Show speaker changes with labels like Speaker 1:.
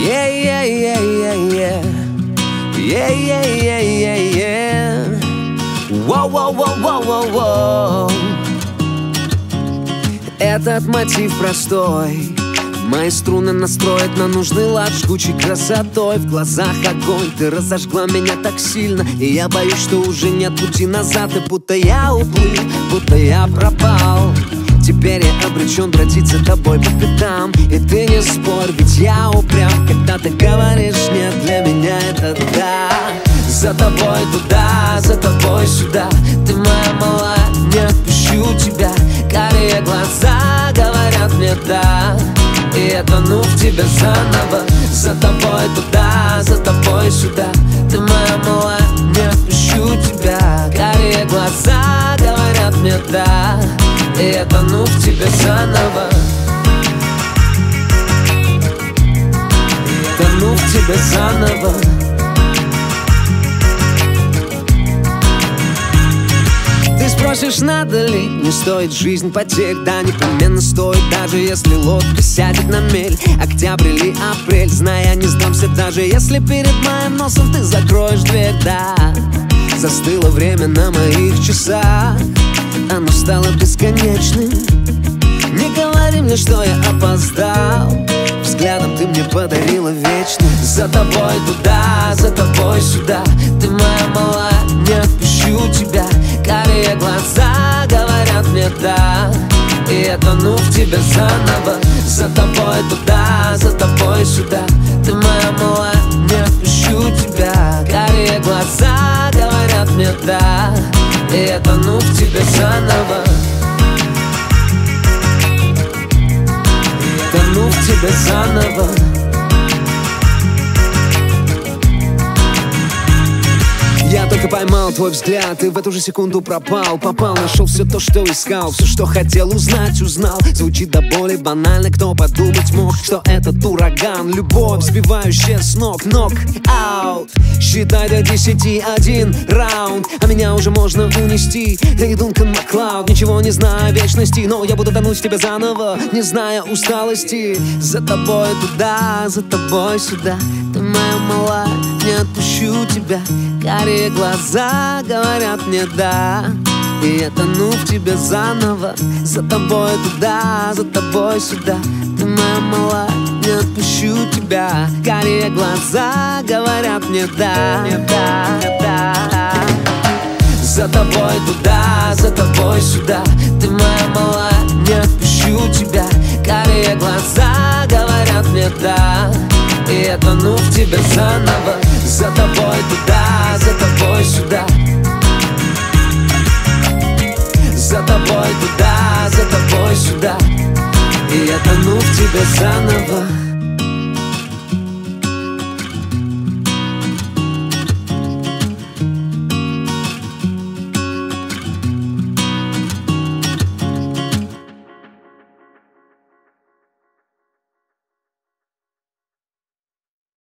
Speaker 1: Yeah, yeah, yeah, yeah, yeah. Yeah, yeah, yeah, yeah, yeah. Воу, воу, воу, воу, воу, воу. Этот мотив простой. Мои струны настроят на нужный лад, жгучей красотой. В глазах огонь, ты разожгла меня так сильно, и я боюсь, что уже нет пути назад. И будто я уплыл, будто я пропал. Теперь я обречен бродить за тобой по пятам. И ты не спорь, ведь я упрям, когда ты говоришь нет, для меня это да. За тобой туда, за тобой сюда. Ты моя малая, не отпущу тебя. Карие глаза говорят мне да. И я тону в тебе заново. За тобой туда, за тобой сюда. Ты моя малая, не отпущу тебя. Карие глаза говорят мне да. И я тону в тебе заново. Тону в тебе заново. Ты спросишь, надо ли, не стоит жизнь потерь. Да, непременно стоит, даже если лодка сядет на мель. Октябрь или апрель, зная, я не сдамся, даже если перед моим носом ты закроешь дверь. Да, застыло время на моих часах, оно стало бесконечным. Не говори мне, что я опоздал, взглядом ты мне подарила вечность. За тобой туда, за тобой сюда. Ты моя малая, не отпущу тебя. Карие глаза говорят мне да. И я тону в тебе заново. За тобой туда, за тобой сюда. Ты моя малая, не отпущу тебя. Карие глаза говорят мне да. И я тону в тебе заново. Тону в тебе заново. Я только поймал твой взгляд и в эту же секунду пропал. Попал, нашел все то, что искал. Все, что хотел узнать, узнал. Звучит до боли банально, кто подумать мог, что этот ураган, любовь, сбивающая с ног. Нок-аут. Считай до 10, один раунд, а меня уже можно унести. Я не Дункан Маклауд, ничего не знаю о вечности, но я буду тонуть в тебя заново, не зная усталости. За тобой туда, за тобой сюда. Ты моя малая, не отпущу тебя. Карие глаза говорят мне да. И я тону в тебе заново. За тобой туда, за тобой сюда. Ты моя малая, не отпущу тебя. Карие глаза говорят мне да. За тобой туда, за тобой сюда. Ты моя малая, не отпущу тебя. Карие глаза говорят мне да. И я тону в тебе заново. За тобой туда, за тобой сюда. За тобой туда, за тобой сюда. И я тону в тебе заново.